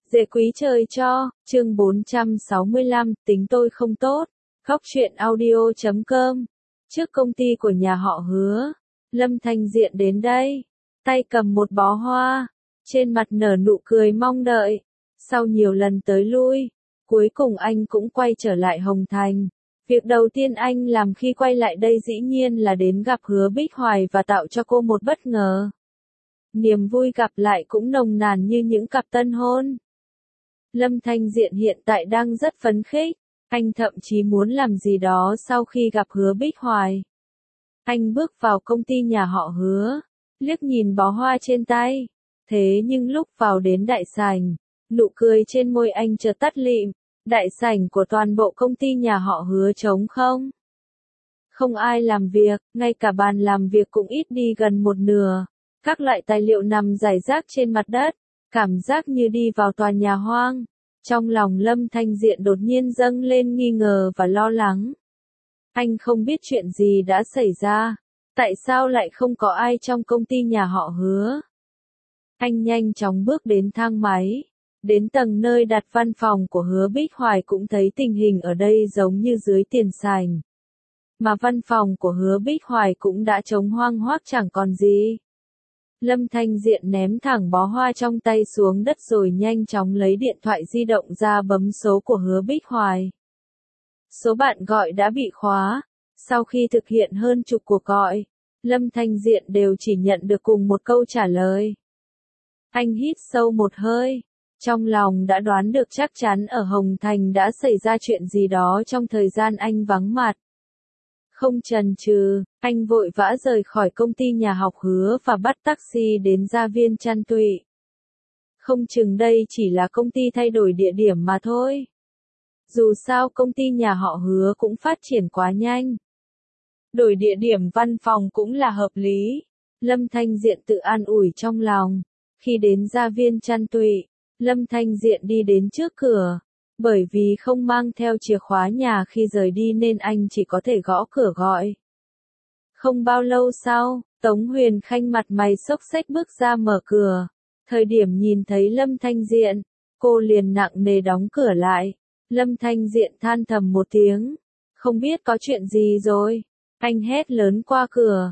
Dễ quý trời cho, chương 465, tính tôi không tốt. Góc truyện audio.com. Trước công ty của nhà họ Hứa, Lâm Thanh Diện đến đây, tay cầm một bó hoa, trên mặt nở nụ cười mong đợi. Sau nhiều lần tới lui, cuối cùng anh cũng quay trở lại Hồng Thành. Việc đầu tiên anh làm khi quay lại đây dĩ nhiên là đến gặp Hứa Bích Hoài và tạo cho cô một bất ngờ. Niềm vui gặp lại cũng nồng nàn như những cặp tân hôn. Lâm Thanh Diện hiện tại đang rất phấn khích, anh thậm chí muốn làm gì đó sau khi gặp Hứa Bích Hoài. Anh bước vào công ty nhà họ Hứa, liếc nhìn bó hoa trên tay, thế nhưng lúc vào đến đại sảnh, nụ cười trên môi anh chợt tắt lịm. Đại sảnh của toàn bộ công ty nhà họ Hứa trống không. Không ai làm việc, ngay cả bàn làm việc cũng ít đi gần một nửa. Các loại tài liệu nằm rải rác trên mặt đất, cảm giác như đi vào tòa nhà hoang. Trong lòng Lâm Thanh Diện đột nhiên dâng lên nghi ngờ và lo lắng. Anh không biết chuyện gì đã xảy ra, tại sao lại không có ai trong công ty nhà họ Hứa. Anh nhanh chóng bước đến thang máy, đến tầng nơi đặt văn phòng của Hứa Bích Hoài cũng thấy tình hình ở đây giống như dưới tiền sảnh. Mà văn phòng của Hứa Bích Hoài cũng đã trống hoang hoác chẳng còn gì. Lâm Thanh Diện ném thẳng bó hoa trong tay xuống đất rồi nhanh chóng lấy điện thoại di động ra bấm số của Hứa Bích Hoài. Số bạn gọi đã bị khóa. Sau khi thực hiện hơn chục cuộc gọi, Lâm Thanh Diện đều chỉ nhận được cùng một câu trả lời. Anh hít sâu một hơi, trong lòng đã đoán được chắc chắn ở Hồng Thành đã xảy ra chuyện gì đó trong thời gian anh vắng mặt. Không chần chừ, anh vội vã rời khỏi công ty nhà học Hứa và bắt taxi đến Gia Viên Chăn Tụy. Không chừng đây chỉ là công ty thay đổi địa điểm mà thôi. Dù sao công ty nhà họ Hứa cũng phát triển quá nhanh. Đổi địa điểm văn phòng cũng là hợp lý. Lâm Thanh Diện tự an ủi trong lòng. Khi đến Gia Viên Chăn Tụy, Lâm Thanh Diện đi đến trước cửa. Bởi vì không mang theo chìa khóa nhà khi rời đi nên anh chỉ có thể gõ cửa gọi. Không bao lâu sau, Tống Huyền Khanh mặt mày xốc xếch bước ra mở cửa. Thời điểm nhìn thấy Lâm Thanh Diện, cô liền nặng nề đóng cửa lại. Lâm Thanh Diện than thầm một tiếng. Không biết có chuyện gì rồi. Anh hét lớn qua cửa.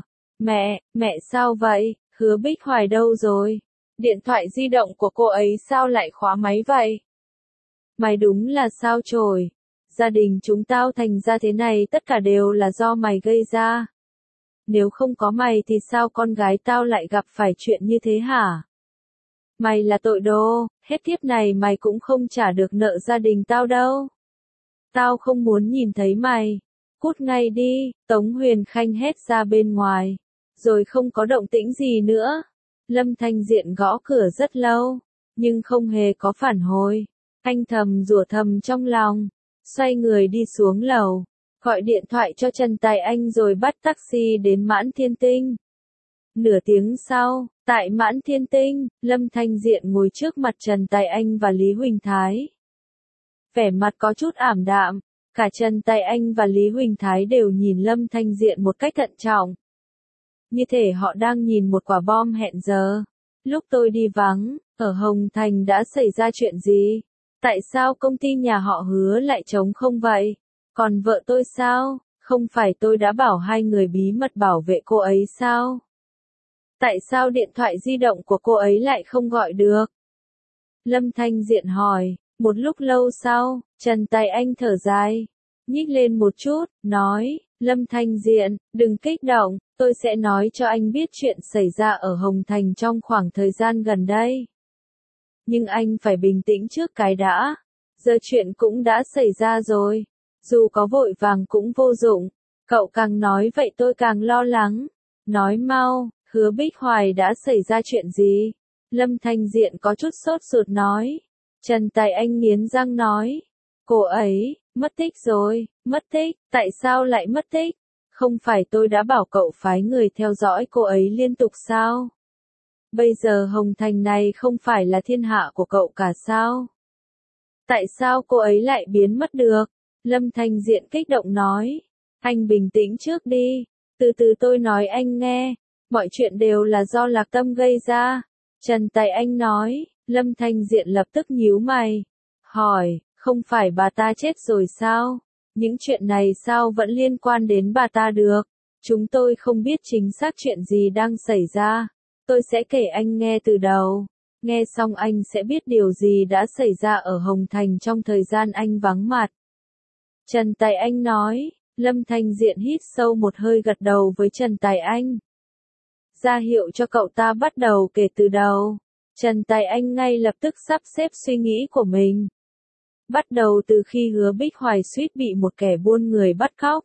Mẹ sao vậy? Hứa Bích Hoài đâu rồi? Điện thoại di động của cô ấy sao lại khóa máy vậy? Mày đúng là sao chổi. Gia đình chúng tao thành ra thế này tất cả đều là do mày gây ra. Nếu không có mày thì sao con gái tao lại gặp phải chuyện như thế hả? Mày là tội đồ, hết kiếp này mày cũng không trả được nợ gia đình tao đâu. Tao không muốn nhìn thấy mày. Cút ngay đi, Tống Huyền Khanh hét ra bên ngoài. Rồi không có động tĩnh gì nữa. Lâm Thanh Diện gõ cửa rất lâu, nhưng không hề có phản hồi. Anh thầm rủa thầm trong lòng, xoay người đi xuống lầu, gọi điện thoại cho Trần Tài Anh rồi bắt taxi đến Mãn Thiên Tinh. Nửa tiếng sau, tại Mãn Thiên Tinh, Lâm Thanh Diện ngồi trước mặt Trần Tài Anh và Lý Huỳnh Thái. Vẻ mặt có chút ảm đạm, cả Trần Tài Anh và Lý Huỳnh Thái đều nhìn Lâm Thanh Diện một cách thận trọng. Như thể họ đang nhìn một quả bom hẹn giờ. Lúc tôi đi vắng, ở Hồng Thành đã xảy ra chuyện gì? Tại sao công ty nhà họ Hứa lại trống không vậy? Còn vợ tôi sao? Không phải tôi đã bảo hai người bí mật bảo vệ cô ấy sao? Tại sao điện thoại di động của cô ấy lại không gọi được? Lâm Thanh Diện hỏi. Một lúc lâu sau, Trần Tài Anh thở dài, nhích lên một chút, nói, Lâm Thanh Diện, đừng kích động, tôi sẽ nói cho anh biết chuyện xảy ra ở Hồng Thành trong khoảng thời gian gần đây. Nhưng anh phải bình tĩnh trước cái đã. Giờ chuyện cũng đã xảy ra rồi. Dù có vội vàng cũng vô dụng. Cậu càng nói vậy tôi càng lo lắng. Nói mau, Hứa Bích Hoài đã xảy ra chuyện gì? Lâm Thanh Diện có chút sốt ruột nói. Trần Tài Anh nghiến răng nói. Cô ấy, mất tích rồi, mất tích, tại sao lại mất tích? Không phải tôi đã bảo cậu phái người theo dõi cô ấy liên tục sao? Bây giờ Hồng Thành này không phải là thiên hạ của cậu cả sao? Tại sao cô ấy lại biến mất được? Lâm Thanh Diện kích động nói. Anh bình tĩnh trước đi, từ từ tôi nói anh nghe. Mọi chuyện đều là do Lạc Tâm gây ra. Trần Tài Anh nói, Lâm Thanh Diện lập tức nhíu mày, hỏi, không phải bà ta chết rồi sao? Những chuyện này sao vẫn liên quan đến bà ta được? Chúng tôi không biết chính xác chuyện gì đang xảy ra. Tôi sẽ kể anh nghe từ đầu. Nghe xong anh sẽ biết điều gì đã xảy ra ở Hồng Thành trong thời gian anh vắng mặt. Trần Tài Anh nói, Lâm Thanh Diện hít sâu một hơi gật đầu với Trần Tài Anh. Ra hiệu cho cậu ta bắt đầu kể từ đầu. Trần Tài Anh ngay lập tức sắp xếp suy nghĩ của mình. Bắt đầu từ khi Hứa Bích Hoài suýt bị một kẻ buôn người bắt cóc.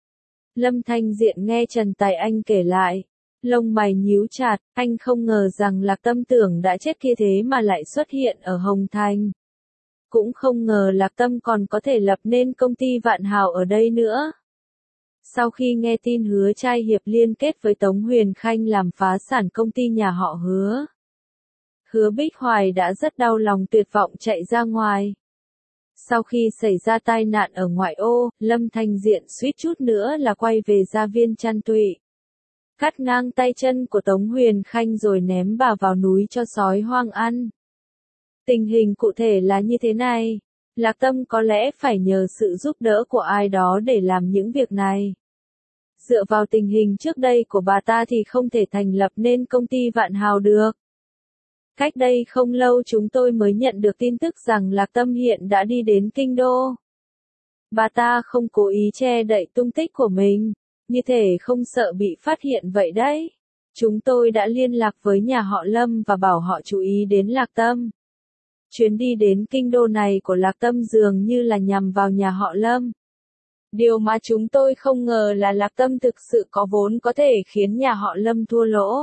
Lâm Thanh Diện nghe Trần Tài Anh kể lại. Lông mày nhíu chặt, anh không ngờ rằng Lạc Tâm Tưởng đã chết kia thế mà lại xuất hiện ở Hồng Thành. Cũng không ngờ Lạc Tâm còn có thể lập nên công ty Vạn Hào ở đây nữa. Sau khi nghe tin Hứa Trai Hiệp liên kết với Tống Huyền Khanh làm phá sản công ty nhà họ Hứa, Hứa Bích Hoài đã rất đau lòng tuyệt vọng chạy ra ngoài. Sau khi xảy ra tai nạn ở ngoại ô, Lâm Thanh Diện suýt chút nữa là quay về gia viên Chăn Tụy. Cắt ngang tay chân của Tống Huyền Khanh rồi ném bà vào núi cho sói hoang ăn. Tình hình cụ thể là như thế này. Lạc Tâm có lẽ phải nhờ sự giúp đỡ của ai đó để làm những việc này. Dựa vào tình hình trước đây của bà ta thì không thể thành lập nên công ty Vạn Hào được. Cách đây không lâu chúng tôi mới nhận được tin tức rằng Lạc Tâm hiện đã đi đến Kinh Đô. Bà ta không cố ý che đậy tung tích của mình, như thể không sợ bị phát hiện vậy đấy. Chúng tôi đã liên lạc với nhà họ Lâm và bảo họ chú ý đến Lạc Tâm. Chuyến đi đến Kinh Đô này của Lạc Tâm dường như là nhằm vào nhà họ Lâm. Điều mà chúng tôi không ngờ là Lạc Tâm thực sự có vốn có thể khiến nhà họ Lâm thua lỗ.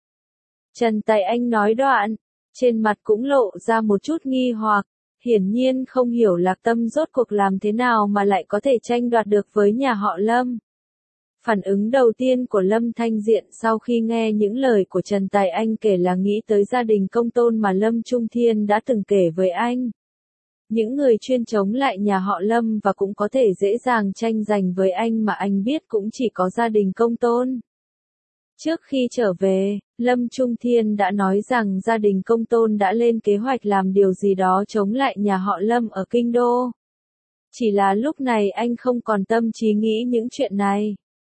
Trần Tài Anh nói đoạn, trên mặt cũng lộ ra một chút nghi hoặc, hiển nhiên không hiểu Lạc Tâm rốt cuộc làm thế nào mà lại có thể tranh đoạt được với nhà họ Lâm. Phản ứng đầu tiên của Lâm Thanh Diện sau khi nghe những lời của Trần Tài Anh kể là nghĩ tới gia đình Công Tôn mà Lâm Trung Thiên đã từng kể với anh. Những người chuyên chống lại nhà họ Lâm và cũng có thể dễ dàng tranh giành với anh mà anh biết cũng chỉ có gia đình Công Tôn. Trước khi trở về, Lâm Trung Thiên đã nói rằng gia đình Công Tôn đã lên kế hoạch làm điều gì đó chống lại nhà họ Lâm ở Kinh Đô. Chỉ là lúc này anh không còn tâm trí nghĩ những chuyện này.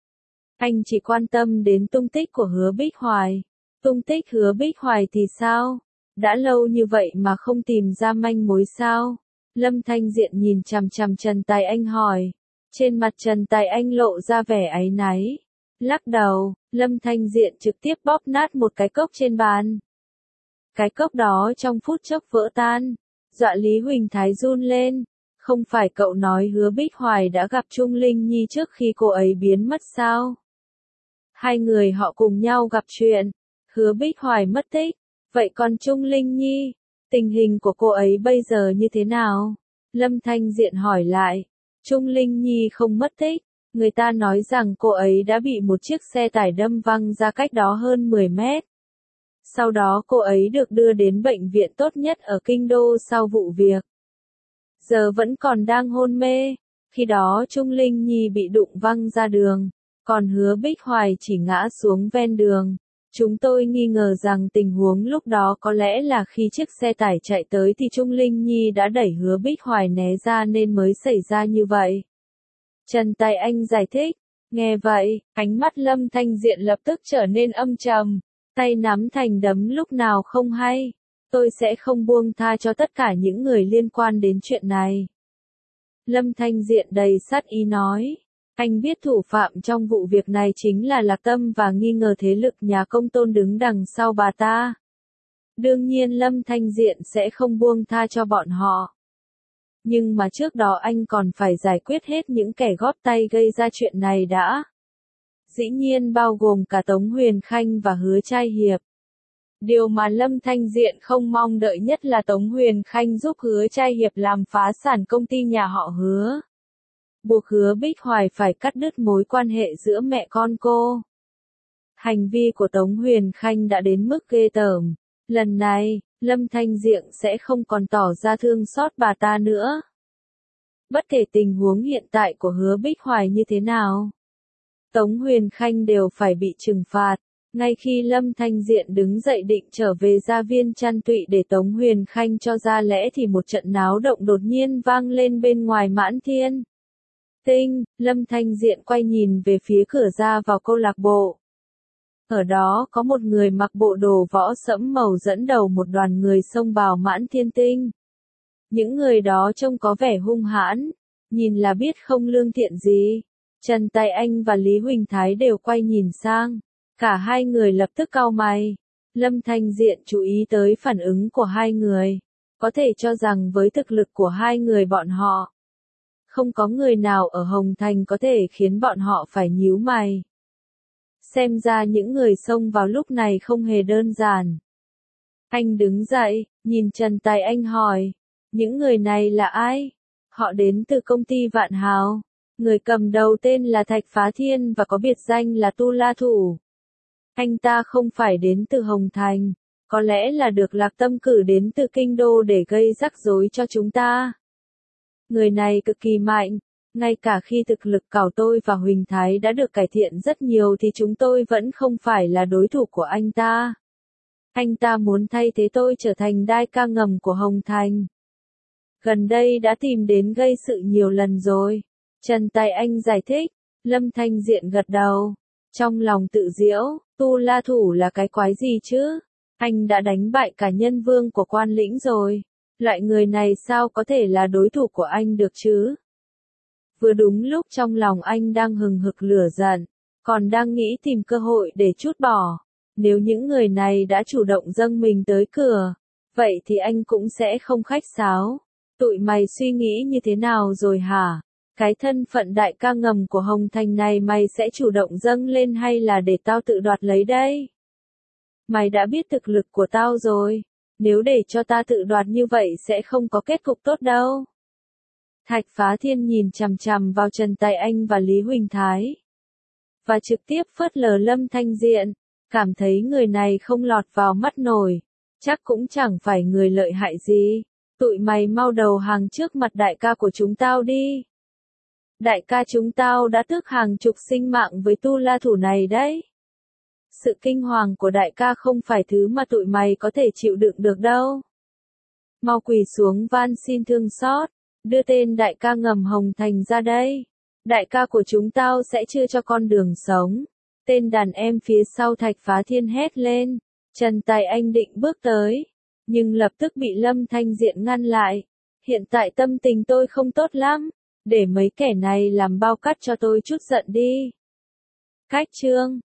Anh chỉ quan tâm đến tung tích của Hứa Bích Hoài. Tung tích Hứa Bích Hoài thì sao? Đã lâu như vậy mà không tìm ra manh mối sao? Lâm Thanh Diện nhìn chằm chằm Trần Tài Anh hỏi. Trên mặt Trần Tài Anh lộ ra vẻ áy náy. Lắc đầu, Lâm Thanh Diện trực tiếp bóp nát một cái cốc trên bàn. Cái cốc đó trong phút chốc vỡ tan. Dọa Lý Huỳnh Thái run lên. Không phải cậu nói Hứa Bích Hoài đã gặp Trung Linh Nhi trước khi cô ấy biến mất sao? Hai người họ cùng nhau gặp chuyện. Hứa Bích Hoài mất tích. Vậy còn Trung Linh Nhi, tình hình của cô ấy bây giờ như thế nào? Lâm Thanh Diện hỏi lại. Trung Linh Nhi không mất tích. Người ta nói rằng cô ấy đã bị một chiếc xe tải đâm văng ra cách đó hơn 10 mét. Sau đó cô ấy được đưa đến bệnh viện tốt nhất ở Kinh Đô sau vụ việc. Giờ vẫn còn đang hôn mê. Khi đó Trung Linh Nhi bị đụng văng ra đường. Còn Hứa Bích Hoài chỉ ngã xuống ven đường. Chúng tôi nghi ngờ rằng tình huống lúc đó có lẽ là khi chiếc xe tải chạy tới thì Trung Linh Nhi đã đẩy Hứa Bích Hoài né ra nên mới xảy ra như vậy. Trần Tài Anh giải thích. Nghe vậy, ánh mắt Lâm Thanh Diện lập tức trở nên âm trầm. Tay nắm thành đấm lúc nào không hay. Tôi sẽ không buông tha cho tất cả những người liên quan đến chuyện này. Lâm Thanh Diện đầy sát ý nói. Anh biết thủ phạm trong vụ việc này chính là Lạc Tâm và nghi ngờ thế lực nhà Công Tôn đứng đằng sau bà ta. Đương nhiên Lâm Thanh Diện sẽ không buông tha cho bọn họ. Nhưng mà trước đó anh còn phải giải quyết hết những kẻ góp tay gây ra chuyện này đã. Dĩ nhiên bao gồm cả Tống Huyền Khanh và Hứa Trai Hiệp. Điều mà Lâm Thanh Diện không mong đợi nhất là Tống Huyền Khanh giúp Hứa Trai Hiệp làm phá sản công ty nhà họ Hứa. Buộc Hứa Bích Hoài phải cắt đứt mối quan hệ giữa mẹ con cô. Hành vi của Tống Huyền Khanh đã đến mức ghê tởm. Lần này, Lâm Thanh Diện sẽ không còn tỏ ra thương xót bà ta nữa. Bất kể tình huống hiện tại của Hứa Bích Hoài như thế nào, Tống Huyền Khanh đều phải bị trừng phạt. Ngay khi Lâm Thanh Diện đứng dậy định trở về gia viên Trăn Tụy để Tống Huyền Khanh cho ra lẽ thì một trận náo động đột nhiên vang lên bên ngoài Mãn Thiên Tinh. Lâm Thanh Diện quay nhìn về phía cửa ra vào câu lạc bộ. Ở đó có một người mặc bộ đồ võ sẫm màu dẫn đầu một đoàn người xông vào Mãn Thiên Tinh. Những người đó trông có vẻ hung hãn, nhìn là biết không lương thiện gì. Trần Tài Anh và Lý Huỳnh Thái đều quay nhìn sang. Cả hai người lập tức cau mày. Lâm Thanh Diện chú ý tới phản ứng của hai người. Có thể cho rằng với thực lực của hai người bọn họ, không có người nào ở Hồng Thành có thể khiến bọn họ phải nhíu mày. Xem ra những người xông vào lúc này không hề đơn giản. Anh đứng dậy, nhìn Trần Tài Anh hỏi, những người này là ai? Họ đến từ công ty Vạn Hào. Người cầm đầu tên là Thạch Phá Thiên và có biệt danh là Tu La Thủ. Anh ta không phải đến từ Hồng Thành, có lẽ là được Lạc Tâm cử đến từ Kinh Đô để gây rắc rối cho chúng ta. Người này cực kỳ mạnh, ngay cả khi thực lực của tôi và Huỳnh Thái đã được cải thiện rất nhiều thì chúng tôi vẫn không phải là đối thủ của anh ta. Anh ta muốn thay thế tôi trở thành đai ca ngầm của Hồng Thành. Gần đây đã tìm đến gây sự nhiều lần rồi. Trần Tài Anh giải thích. Lâm Thanh Diện gật đầu. Trong lòng tự giễu, Tu La Thủ là cái quái gì chứ? Anh đã đánh bại cả nhân vương của Quan Lĩnh rồi. Loại người này sao có thể là đối thủ của anh được chứ? Vừa đúng lúc trong lòng anh đang hừng hực lửa giận, còn đang nghĩ tìm cơ hội để trút bỏ. Nếu những người này đã chủ động dâng mình tới cửa, vậy thì anh cũng sẽ không khách sáo. Tụi mày suy nghĩ như thế nào rồi hả? Cái thân phận đại ca ngầm của Hồng Thành này mày sẽ chủ động dâng lên hay là để tao tự đoạt lấy đây? Mày đã biết thực lực của tao rồi, nếu để cho ta tự đoạt như vậy sẽ không có kết cục tốt đâu. Thạch Phá Thiên nhìn chằm chằm vào Trần Tài Anh và Lý Huỳnh Thái, và trực tiếp phớt lờ Lâm Thanh Diện, cảm thấy người này không lọt vào mắt nổi, chắc cũng chẳng phải người lợi hại gì. Tụi mày mau đầu hàng trước mặt đại ca của chúng tao đi. Đại ca chúng tao đã tước hàng chục sinh mạng với Tu La Thủ này đấy. Sự kinh hoàng của đại ca không phải thứ mà tụi mày có thể chịu đựng được đâu. Mau quỳ xuống van xin thương xót, đưa tên đại ca ngầm Hồng Thành ra đây. Đại ca của chúng tao sẽ chưa cho con đường sống. Tên đàn em phía sau Thạch Phá Thiên hét lên. Trần Tài Anh định bước tới, nhưng lập tức bị Lâm Thanh Diện ngăn lại. Hiện tại tâm tình tôi không tốt lắm, để mấy kẻ này làm bao cắt cho tôi chút giận đi. Cách chương